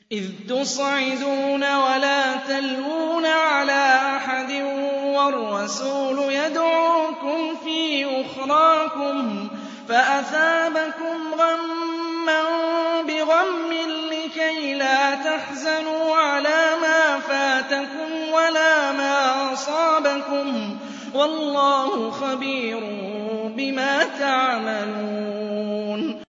إِذْ تُصْعِدُونَ وَلَا تَلْوُونَ عَلَىٰ أَحَدٍ وَالرَّسُولُ يَدْعُوكُمْ فِي أُخْرَاكُمْ فَأَثَابَكُمْ غَمًّا بِغَمٍّ لِّكَيْ لَا تَحْزَنُوا عَلَىٰ مَا فَاتَكُمْ وَلَا مَا أَصَابَكُمْ ۗ وَاللَّهُ خَبِيرٌ بِمَا تَعْمَلُونَ